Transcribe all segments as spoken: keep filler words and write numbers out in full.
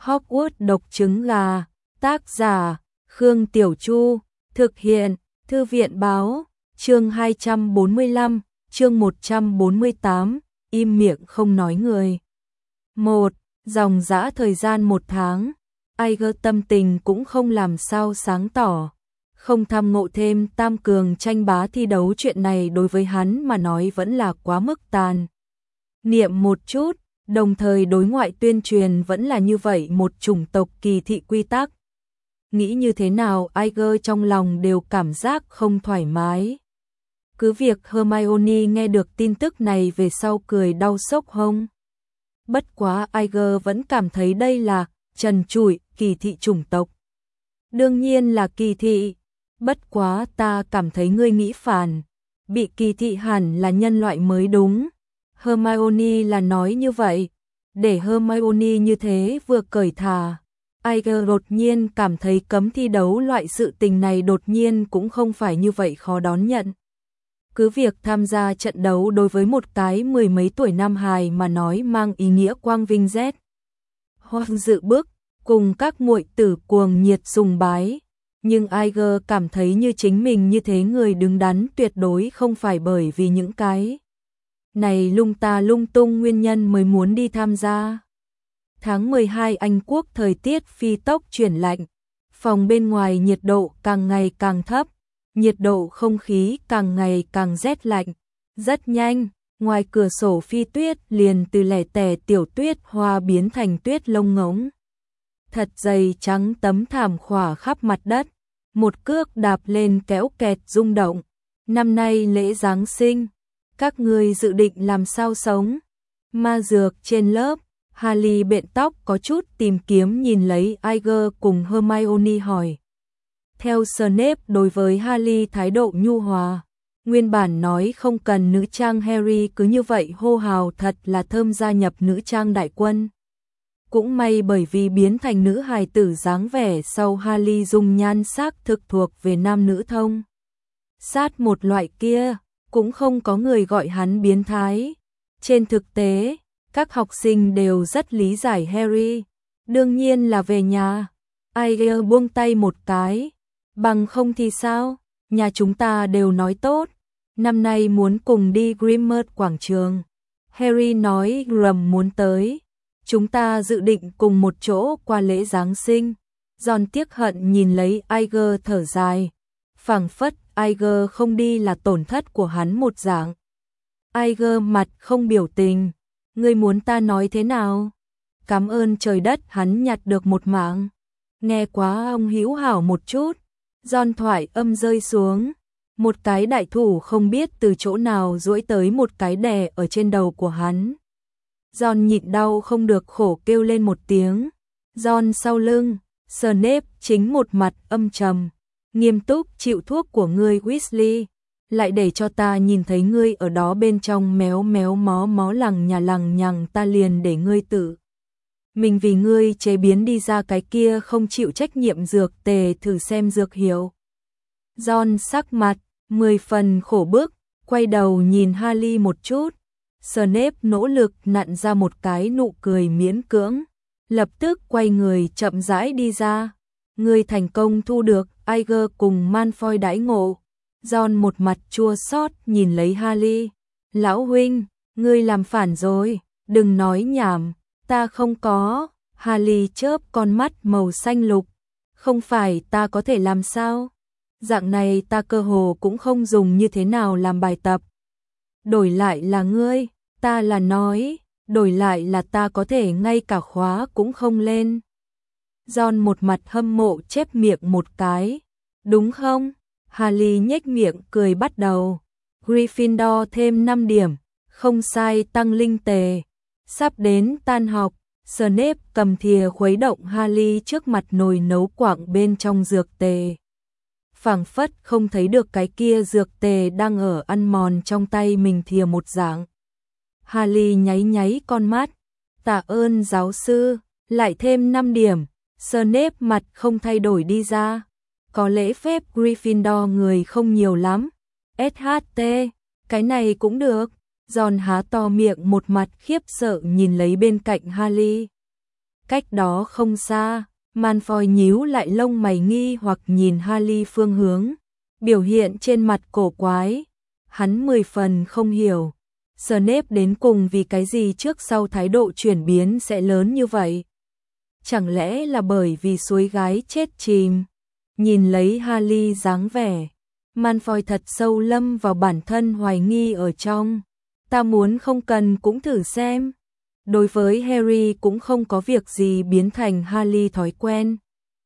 Hogwarts độc trứng gà, tác giả, Khương Tiểu Chu, thực hiện, Thư viện báo, chương hai trăm bốn mươi lăm, chương một trăm bốn mươi tám, im miệng không nói người. một. Dòng dã thời gian một tháng, Iger tâm tình cũng không làm sao sáng tỏ. Không tham ngộ thêm tam cường tranh bá thi đấu, chuyện này đối với hắn mà nói vẫn là quá mức tàn. Niệm một chút, đồng thời đối ngoại tuyên truyền vẫn là như vậy một chủng tộc kỳ thị quy tắc. Nghĩ như thế nào Iger trong lòng đều cảm giác không thoải mái. Cứ việc Hermione nghe được tin tức này về sau cười đau xốc hông. Bất quá Iger vẫn cảm thấy đây là trần trụi kỳ thị chủng tộc. Đương nhiên là kỳ thị. Bất quá ta cảm thấy ngươi nghĩ phản. Bị kỳ thị hẳn là nhân loại mới đúng. Hermione là nói như vậy. Để Hermione như thế vừa cởi thà. Iger đột nhiên cảm thấy cấm thi đấu loại sự tình này đột nhiên cũng không phải như vậy khó đón nhận. Cứ việc tham gia trận đấu đối với một cái mười mấy tuổi nam hài mà nói mang ý nghĩa quang vinh rét. Hoặc dự bước, cùng các muội tử cuồng nhiệt sùng bái. Nhưng Iger cảm thấy như chính mình như thế người đứng đắn tuyệt đối không phải bởi vì những cái này lung ta lung tung nguyên nhân mới muốn đi tham gia. Tháng mười hai Anh Quốc thời tiết phi tốc chuyển lạnh, phòng bên ngoài nhiệt độ càng ngày càng thấp, nhiệt độ không khí càng ngày càng rét lạnh. Rất nhanh, ngoài cửa sổ phi tuyết liền từ lẻ tẻ tiểu tuyết hoa biến thành tuyết lông ngỗng. Thật dày trắng tấm thảm khỏa khắp mặt đất, một cước đạp lên kéo kẹt rung động. Năm nay lễ Giáng sinh, các ngươi dự định làm sao sống? Ma dược trên lớp, Harry bện tóc có chút tìm kiếm nhìn lấy Iger cùng Hermione hỏi. Theo Snape đối với Harry thái độ nhu hòa, nguyên bản nói không cần nữ trang Harry cứ như vậy hô hào thật là thơm gia nhập nữ trang đại quân. Cũng may bởi vì biến thành nữ hài tử dáng vẻ sau Harry dùng nhan sắc thực thuộc về nam nữ thông. Sát một loại kia, cũng không có người gọi hắn biến thái. Trên thực tế, các học sinh đều rất lý giải Harry. Đương nhiên là về nhà. Iger buông tay một cái. Bằng không thì sao? Nhà chúng ta đều nói tốt. Năm nay muốn cùng đi Grimmauld quảng trường. Harry nói Ron muốn tới. Chúng ta dự định cùng một chỗ qua lễ Giáng sinh. Ron tiếc hận nhìn lấy Iger thở dài. Phảng phất Iger không đi là tổn thất của hắn một dạng. Iger mặt không biểu tình. Ngươi muốn ta nói thế nào? Cảm ơn trời đất hắn nhặt được một mạng. Nghe quá ông hữu hảo một chút. Ron thoại âm rơi xuống. Một cái đại thủ không biết từ chỗ nào duỗi tới một cái đè ở trên đầu của hắn. Ron nhịn đau không được khổ kêu lên một tiếng. Ron sau lưng, Snape chính một mặt âm trầm. Nghiêm túc chịu thuốc của ngươi Weasley. Lại để cho ta nhìn thấy ngươi ở đó bên trong méo méo mó mó lằng nhà lằng nhằng, ta liền để ngươi tự mình vì ngươi chế biến đi ra cái kia không chịu trách nhiệm dược tề thử xem dược hiệu. Ron sắc mặt mười phần khổ bức, quay đầu nhìn Harry một chút. Snape nỗ lực nặn ra một cái nụ cười miễn cưỡng, lập tức quay người chậm rãi đi ra. Ngươi thành công thu được Iger cùng Malfoy đãi ngộ. Ron một mặt chua xót nhìn lấy Harry. Lão huynh, ngươi làm phản rồi, đừng nói nhảm, ta không có. Harry chớp con mắt màu xanh lục. Không phải ta có thể làm sao? Dạng này ta cơ hồ cũng không dùng như thế nào làm bài tập. Đổi lại là ngươi, ta là nói, đổi lại là ta có thể ngay cả khóa cũng không lên. Ron một mặt hâm mộ chép miệng một cái. Đúng không? Harry nhếch miệng cười bắt đầu. Gryffindor thêm năm điểm, không sai tăng linh tề. Sắp đến tan học, Snape cầm thìa khuấy động Harry trước mặt nồi nấu quặng bên trong dược tề. Phảng phất không thấy được cái kia dược tề đang ở ăn mòn trong tay mình thìa một dạng. Harry nháy nháy con mắt. Tạ ơn giáo sư, lại thêm năm điểm. Snape mặt không thay đổi đi ra. Có lễ phép Gryffindor người không nhiều lắm. ét hát tê, cái này cũng được. Ron há to miệng một mặt khiếp sợ nhìn lấy bên cạnh Harry. Cách đó không xa, Malfoy nhíu lại lông mày nghi hoặc nhìn Harry phương hướng, biểu hiện trên mặt cổ quái. Hắn mười phần không hiểu, Snape đến cùng vì cái gì trước sau thái độ chuyển biến sẽ lớn như vậy. Chẳng lẽ là bởi vì suối gái chết chìm? Nhìn lấy Harry dáng vẻ, Malfoy thật sâu lâm vào bản thân hoài nghi ở trong. Ta muốn không cần cũng thử xem. Đối với Harry cũng không có việc gì biến thành Harry thói quen.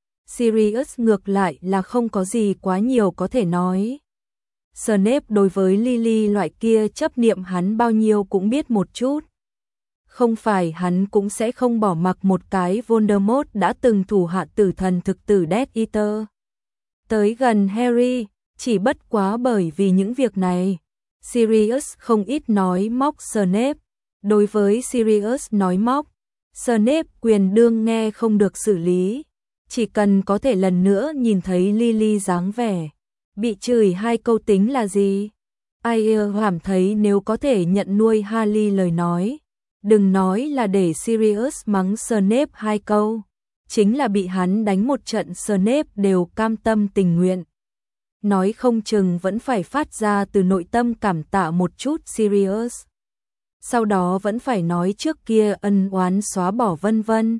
Sirius ngược lại là không có gì quá nhiều có thể nói. Snape đối với Lily loại kia chấp niệm hắn bao nhiêu cũng biết một chút. Không phải hắn cũng sẽ không bỏ mặc một cái Voldemort đã từng thủ hạ tử thần thực tử Death Eater tới gần Harry, chỉ bất quá bởi vì những việc này. Sirius không ít nói móc Snape. Đối với Sirius nói móc, Snape quyền đương nghe không được xử lý. Chỉ cần có thể lần nữa nhìn thấy Lily dáng vẻ, bị chửi hai câu tính là gì? Ai cảm thấy nếu có thể nhận nuôi Harry lời nói, đừng nói là để Sirius mắng Snape hai câu, chính là bị hắn đánh một trận Snape đều cam tâm tình nguyện. Nói không chừng vẫn phải phát ra từ nội tâm cảm tạ một chút Sirius. Sau đó vẫn phải nói trước kia ân oán xóa bỏ vân vân.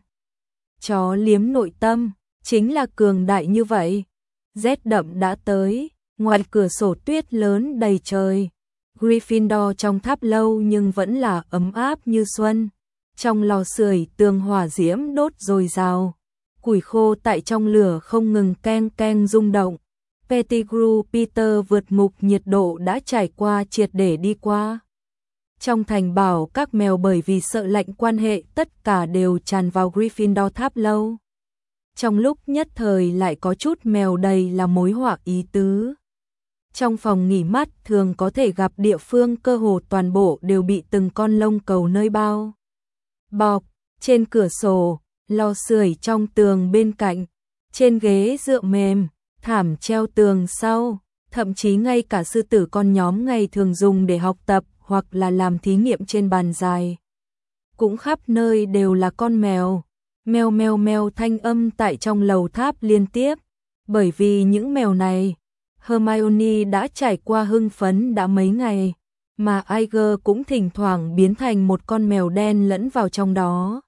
Chó liếm nội tâm, chính là cường đại như vậy. Rét đậm đã tới, ngoài cửa sổ tuyết lớn đầy trời. Gryffindor trong tháp lâu nhưng vẫn là ấm áp như xuân. Trong lò sưởi tường hỏa diễm đốt dồi dào. Củi khô tại trong lửa không ngừng keng keng rung động. Pettigrew Peter vượt ngục nhiệt độ đã trải qua triệt để đi qua. Trong thành bảo các mèo bởi vì sợ lạnh quan hệ tất cả đều tràn vào Gryffindor tháp lâu. Trong lúc nhất thời lại có chút mèo đầy là mối họa ý tứ. Trong phòng nghỉ mát thường có thể gặp địa phương cơ hồ toàn bộ đều bị từng con lông cầu nơi bao bọc, trên cửa sổ, lò sưởi trong tường bên cạnh, trên ghế dựa mềm, thảm treo tường sau, thậm chí ngay cả sư tử con nhóm ngày thường dùng để học tập hoặc là làm thí nghiệm trên bàn dài. Cũng khắp nơi đều là con mèo, meo meo meo thanh âm tại trong lầu tháp liên tiếp, bởi vì những mèo này, Hermione đã trải qua hưng phấn đã mấy ngày, mà Iger cũng thỉnh thoảng biến thành một con mèo đen lẫn vào trong đó.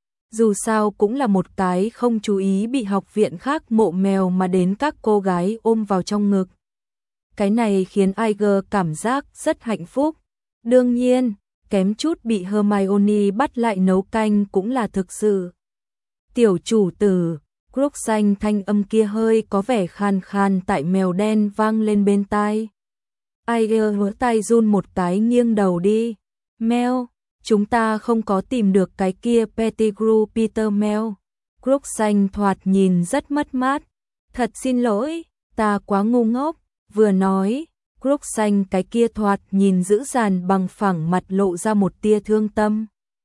Dù sao cũng là một cái không chú ý bị học viện khác mộ mèo mà đến các cô gái ôm vào trong ngực. Cái này khiến Iger cảm giác rất hạnh phúc. Đương nhiên, kém chút bị Hermione bắt lại nấu canh cũng là thực sự. Tiểu chủ tử, Crookshanks thanh âm kia hơi có vẻ khan khan tại mèo đen vang lên bên tai. Iger hứa tay run một cái nghiêng đầu đi. Mèo, chúng ta không có tìm được cái kia Pettigrew Peter mèo. Crookshanks thoạt nhìn rất mất mát. Thật xin lỗi, ta quá ngu ngốc. Vừa nói, Crookshanks cái kia thoạt nhìn dữ dằn bằng phẳng mặt lộ ra một tia thương tâm.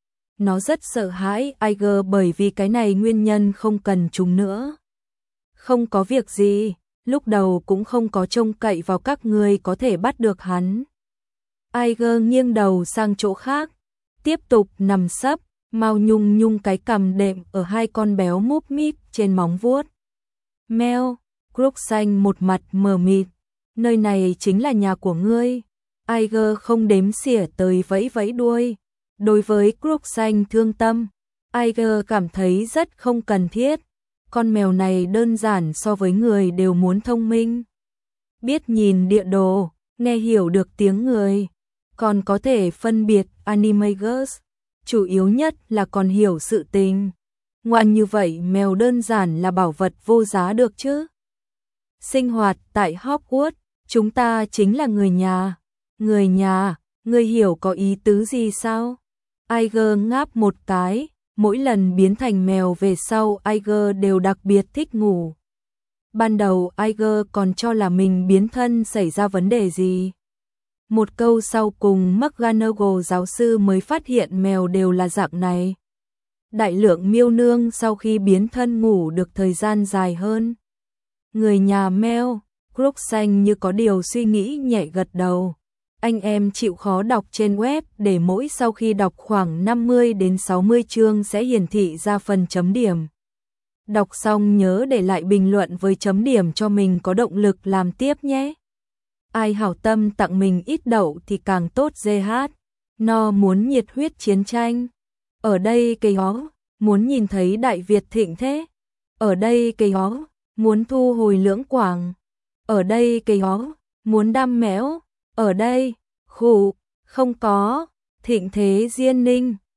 Nó rất sợ hãi Iger bởi vì cái này nguyên nhân không cần chúng nữa. Không có việc gì, lúc đầu cũng không có trông cậy vào các người có thể bắt được hắn. Iger nghiêng đầu sang chỗ khác, tiếp tục nằm sấp, mau nhung nhung cái cằm đệm ở hai con béo múp míp trên móng vuốt. Mèo, Crookshanks một mặt mờ mịt, nơi này chính là nhà của ngươi. Iger không đếm xỉa tới vẫy vẫy đuôi. Đối với Crookshanks thương tâm, Iger cảm thấy rất không cần thiết. Con mèo này đơn giản so với người đều muốn thông minh. Biết nhìn địa đồ, nghe hiểu được tiếng người, còn có thể phân biệt animagus. Chủ yếu nhất là còn hiểu sự tình. Ngoan như vậy mèo đơn giản là bảo vật vô giá được chứ. Sinh hoạt tại Hogwarts, chúng ta chính là người nhà. Người nhà, ngươi hiểu có ý tứ gì sao? Iger ngáp một cái, mỗi lần biến thành mèo về sau Iger đều đặc biệt thích ngủ. Ban đầu Iger còn cho là mình biến thân xảy ra vấn đề gì. Một câu sau cùng McGonagall giáo sư mới phát hiện mèo đều là dạng này. Đại lượng miêu nương sau khi biến thân ngủ được thời gian dài hơn. Người nhà mèo, Crookshanks như có điều suy nghĩ nhẹ gật đầu. Anh em chịu khó đọc trên web để mỗi sau khi đọc khoảng năm mươi đến sáu mươi chương sẽ hiển thị ra phần chấm điểm. Đọc xong nhớ để lại bình luận với chấm điểm cho mình có động lực làm tiếp nhé. Ai hảo tâm tặng mình ít đậu thì càng tốt. giê hát No muốn nhiệt huyết chiến tranh. Ở đây cây hó, muốn nhìn thấy Đại Việt thịnh thế. Ở đây cây hó, muốn thu hồi Lưỡng Quảng. Ở đây cây hó, muốn đam mẽo. Ở đây, khụ, không có, thịnh thế Diên Ninh.